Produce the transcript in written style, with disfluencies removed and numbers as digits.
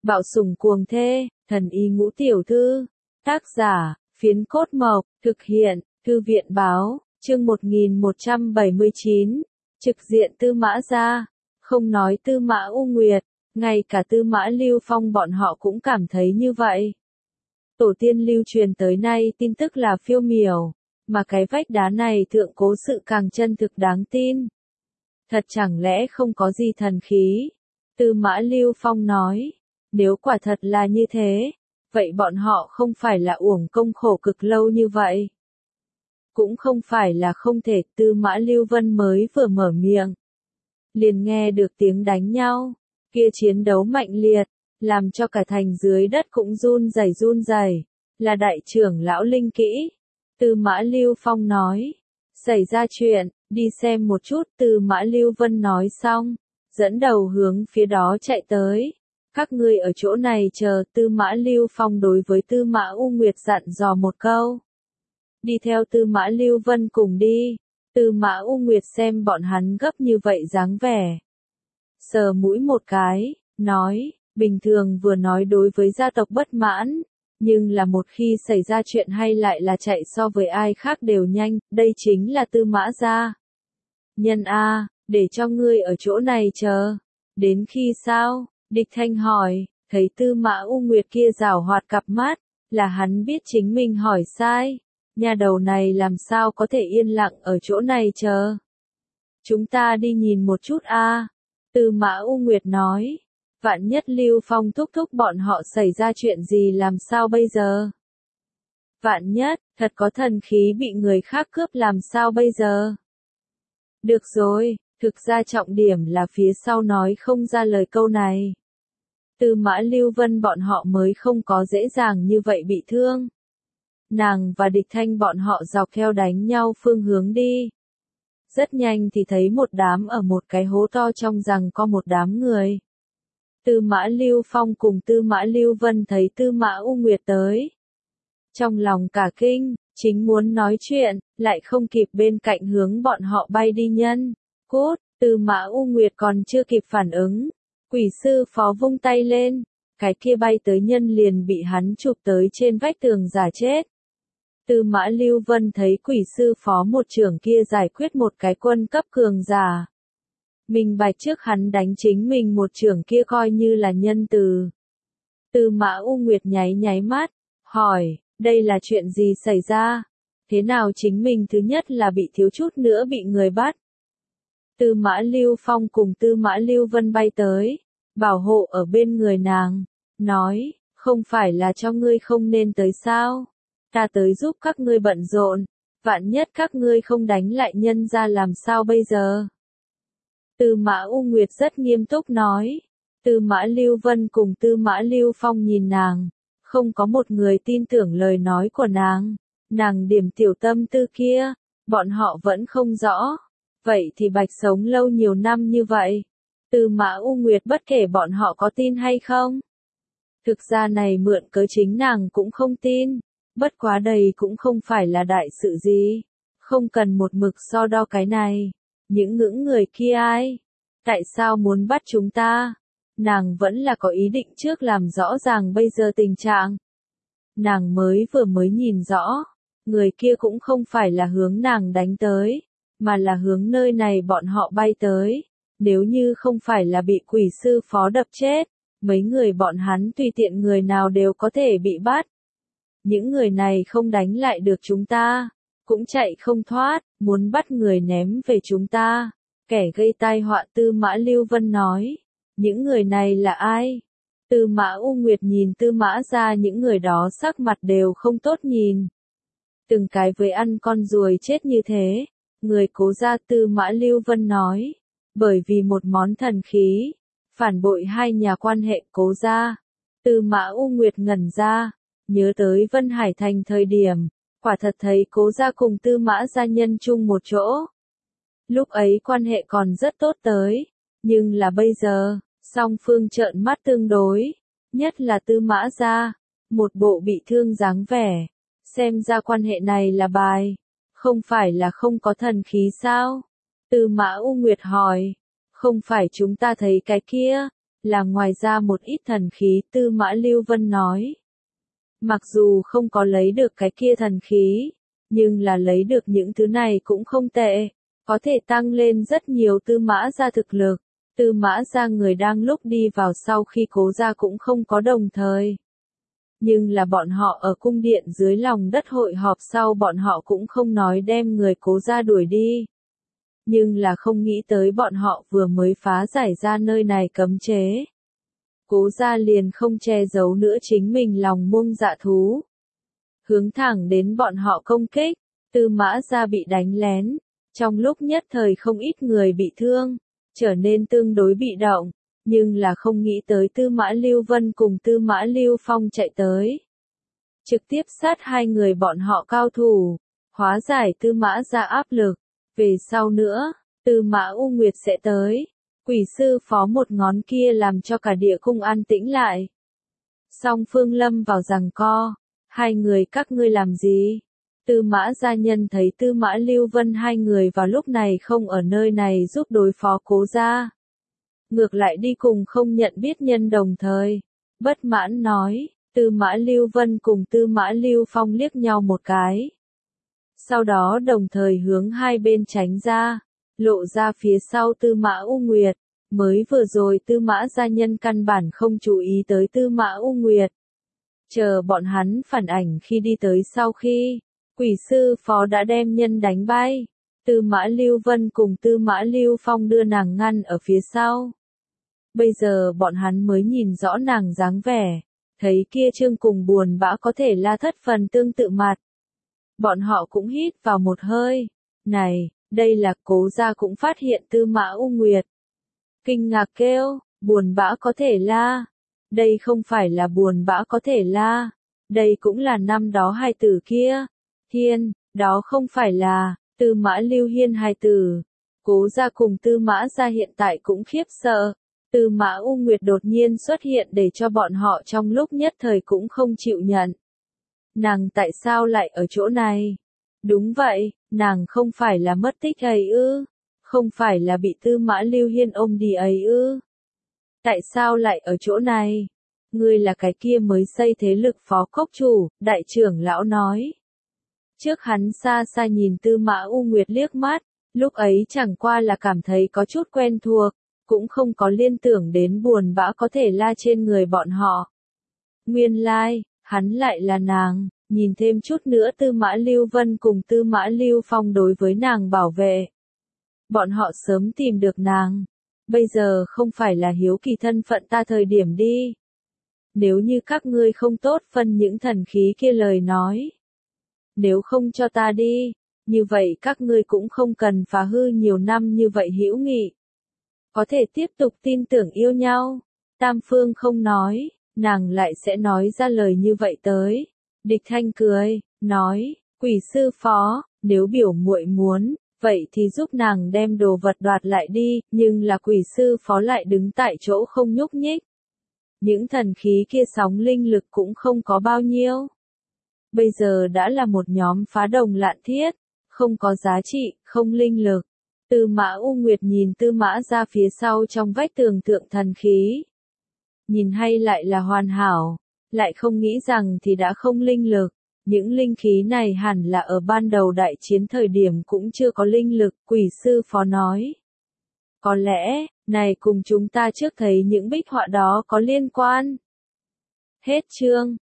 Bạo sủng cuồng thê, thần y ngũ tiểu thư. Tác giả, Phiến Cốt Mộc, thực hiện, Thư viện báo, chương 1179, trực diện Tư Mã gia. Không nói Tư Mã U Nguyệt, ngay cả Tư Mã Lưu Phong bọn họ cũng cảm thấy như vậy. Tổ tiên lưu truyền tới nay tin tức là phiêu miểu, mà cái vách đá này thượng cố sự càng chân thực đáng tin. Thật chẳng lẽ không có gì thần khí? Tư Mã Lưu Phong nói, nếu quả thật là như thế, vậy bọn họ không phải là uổng công khổ cực lâu như vậy. Cũng không phải là không thể. Tư Mã Lưu Vân mới vừa mở miệng, liền nghe được tiếng đánh nhau, kia chiến đấu mạnh liệt, làm cho cả thành dưới đất cũng run rẩy, là đại trưởng lão Linh Kỹ. Tư Mã Lưu Phong nói, xảy ra chuyện, đi xem một chút. Tư Mã Lưu Vân nói xong, dẫn đầu hướng phía đó chạy tới. Các ngươi ở chỗ này chờ. Tư Mã Lưu Phong đối với Tư Mã U Nguyệt dặn dò một câu. Đi theo Tư Mã Lưu Vân cùng đi. Tư Mã U Nguyệt xem bọn hắn gấp như vậy dáng vẻ, sờ mũi một cái, nói, bình thường vừa nói đối với gia tộc bất mãn, nhưng là một khi xảy ra chuyện hay lại là chạy so với ai khác đều nhanh, đây chính là Tư Mã gia. Nhân a, để cho ngươi ở chỗ này chờ. Đến khi sao? Địch Thanh hỏi, thấy Tư Mã U Nguyệt kia giảo hoạt cặp mắt, là hắn biết chính mình hỏi sai. Nhà đầu này làm sao có thể yên lặng ở chỗ này chờ. Chúng ta đi nhìn một chút a. Tư Mã U Nguyệt nói, vạn nhất Lưu Phong thúc thúc bọn họ xảy ra chuyện gì làm sao bây giờ? Vạn nhất, thật có thần khí bị người khác cướp làm sao bây giờ? Được rồi, thực ra trọng điểm là phía sau nói không ra lời câu này. Tư Mã Lưu Vân bọn họ mới không có dễ dàng như vậy bị thương. Nàng và Địch Thanh bọn họ dọc theo đánh nhau phương hướng đi. Rất nhanh thì thấy một đám ở một cái hố to trong rằng có một đám người. Tư Mã Lưu Phong cùng Tư Mã Lưu Vân thấy Tư Mã U Nguyệt tới. Trong lòng cả kinh, chính muốn nói chuyện, lại không kịp bên cạnh hướng bọn họ bay đi nhân. Cút, Tư Mã U Nguyệt còn chưa kịp phản ứng. Quỷ sư phó vung tay lên, cái kia bay tới nhân liền bị hắn chụp tới trên vách tường giả chết. Tư Mã Lưu Vân thấy quỷ sư phó một trưởng kia giải quyết một cái quân cấp cường giả. Minh bạch trước hắn đánh chính mình một trưởng kia coi như là nhân từ. Tư Mã U Nguyệt nháy mắt, hỏi, đây là chuyện gì xảy ra? Thế nào chính mình thứ nhất là bị thiếu chút nữa bị người bắt? Tư Mã Lưu Phong cùng Tư Mã Lưu Vân bay tới, bảo hộ ở bên người nàng, nói, không phải là cho ngươi không nên tới sao? Ta tới giúp các ngươi bận rộn, vạn nhất các ngươi không đánh lại nhân ra làm sao bây giờ? Tư Mã U Nguyệt rất nghiêm túc nói. Tư Mã Lưu Vân cùng Tư Mã Lưu Phong nhìn nàng, không có một người tin tưởng lời nói của nàng. Nàng điểm tiểu tâm tư kia, bọn họ vẫn không rõ. Vậy thì Bạch sống lâu nhiều năm như vậy. Tư Mã U Nguyệt bất kể bọn họ có tin hay không. Thực ra này mượn cớ chính nàng cũng không tin. Bất quá đây cũng không phải là đại sự gì. Không cần một mực so đo cái này. Những ngưỡng người kia ai? Tại sao muốn bắt chúng ta? Nàng vẫn là có ý định trước làm rõ ràng bây giờ tình trạng. Nàng mới nhìn rõ. Người kia cũng không phải là hướng nàng đánh tới, mà là hướng nơi này bọn họ bay tới. Nếu như không phải là bị quỷ sư phó đập chết, mấy người bọn hắn tùy tiện người nào đều có thể bị bắt. Những người này không đánh lại được chúng ta, cũng chạy không thoát, muốn bắt người ném về chúng ta. Kẻ gây tai họa. Tư Mã Lưu Vân nói, những người này là ai? Tư Mã U Nguyệt nhìn Tư Mã gia những người đó sắc mặt đều không tốt nhìn. Từng cái với ăn con ruồi chết như thế. Người Cố gia. Tư Mã Lưu Vân nói, bởi vì một món thần khí, phản bội hai nhà quan hệ Cố gia. Tư Mã U Nguyệt ngẩn ra, nhớ tới Vân Hải Thành thời điểm, quả thật thấy Cố gia cùng Tư Mã gia nhân chung một chỗ. Lúc ấy quan hệ còn rất tốt tới, nhưng là bây giờ, song phương trợn mắt tương đối, nhất là Tư Mã gia, một bộ bị thương dáng vẻ, xem ra quan hệ này là bài, không phải là không có thần khí sao? Tư Mã U Nguyệt hỏi, không phải chúng ta thấy cái kia, là ngoài ra một ít thần khí, Tư Mã Lưu Vân nói. Mặc dù không có lấy được cái kia thần khí, nhưng là lấy được những thứ này cũng không tệ, có thể tăng lên rất nhiều Tư Mã gia thực lực. Tư Mã gia người đang lúc đi vào sau khi Cố gia cũng không có đồng thời. Nhưng là bọn họ ở cung điện dưới lòng đất hội họp sau bọn họ cũng không nói đem người Cố gia đuổi đi. Nhưng là không nghĩ tới bọn họ vừa mới phá giải ra nơi này cấm chế. Cố gia liền không che giấu nữa chính mình lòng muông dạ thú. Hướng thẳng đến bọn họ công kích, Tư Mã gia bị đánh lén. Trong lúc nhất thời không ít người bị thương, trở nên tương đối bị động, nhưng là không nghĩ tới Tư Mã Lưu Vân cùng Tư Mã Lưu Phong chạy tới. Trực tiếp sát hai người bọn họ cao thủ, hóa giải Tư Mã gia áp lực. Về sau nữa, Tư Mã U Nguyệt sẽ tới. Quỷ sư phó một ngón kia làm cho cả địa cung an tĩnh lại. Song Phương lâm vào giằng co. Hai người các ngươi làm gì? Tư Mã gia nhân thấy Tư Mã Lưu Vân hai người vào lúc này không ở nơi này giúp đối phó Cố gia. Ngược lại đi cùng không nhận biết nhân đồng thời. Bất mãn nói, Tư Mã Lưu Vân cùng Tư Mã Lưu Phong liếc nhau một cái. Sau đó đồng thời hướng hai bên tránh ra, lộ ra phía sau Tư Mã U Nguyệt. Mới vừa rồi Tư Mã gia nhân căn bản không chú ý tới Tư Mã U Nguyệt. Chờ bọn hắn phản ảnh khi đi tới sau khi, quỷ sư phó đã đem nhân đánh bay. Tư Mã Lưu Vân cùng Tư Mã Lưu Phong đưa nàng ngăn ở phía sau. Bây giờ bọn hắn mới nhìn rõ nàng dáng vẻ, thấy kia trương cùng buồn bã có thể là thất phần tương tự mặt. Bọn họ cũng hít vào một hơi. Này, đây là Cố gia cũng phát hiện Tư Mã U Nguyệt. Kinh ngạc kêu, buồn bã có thể la. Đây không phải là buồn bã có thể la. Đây cũng là năm đó hai tử kia. Hiên, đó không phải là Tư Mã Lưu Hiên hai tử. Cố gia cùng Tư Mã gia hiện tại cũng khiếp sợ. Tư Mã U Nguyệt đột nhiên xuất hiện để cho bọn họ trong lúc nhất thời cũng không chịu nhận. Nàng tại sao lại ở chỗ này? Đúng vậy, nàng không phải là mất tích ấy ư? Không phải là bị Tư Mã Lưu Hiên ôm đi ấy ư? Tại sao lại ở chỗ này? Ngươi là cái kia mới xây thế lực phó cốc chủ, đại trưởng lão nói. Trước hắn xa xa nhìn Tư Mã U Nguyệt liếc mắt, lúc ấy chẳng qua là cảm thấy có chút quen thuộc, cũng không có liên tưởng đến buồn bã có thể la trên người bọn họ. Nguyên lai, hắn lại là nàng, nhìn thêm chút nữa Tư Mã Lưu Vân cùng Tư Mã Lưu Phong đối với nàng bảo vệ. Bọn họ sớm tìm được nàng. Bây giờ không phải là hiếu kỳ thân phận ta thời điểm đi. Nếu như các ngươi không tốt phân những thần khí kia lời nói. Nếu không cho ta đi, như vậy các ngươi cũng không cần phá hư nhiều năm như vậy hữu nghị. Có thể tiếp tục tin tưởng yêu nhau. Tam Phương không nói, nàng lại sẽ nói ra lời như vậy tới. Địch Thanh cười, nói, quỷ sư phó, nếu biểu muội muốn, vậy thì giúp nàng đem đồ vật đoạt lại đi, nhưng là quỷ sư phó lại đứng tại chỗ không nhúc nhích. Những thần khí kia sóng linh lực cũng không có bao nhiêu. Bây giờ đã là một nhóm phá đồng lạn thiết, không có giá trị, không linh lực. Tư Mã U Nguyệt nhìn Tư Mã ra phía sau trong vách tường tượng thần khí. Nhìn hay lại là hoàn hảo, lại không nghĩ rằng thì đã không linh lực. Những linh khí này hẳn là ở ban đầu đại chiến thời điểm cũng chưa có linh lực, quỷ sư phó nói. Có lẽ, này cùng chúng ta trước thấy những bích họa đó có liên quan. Hết chương.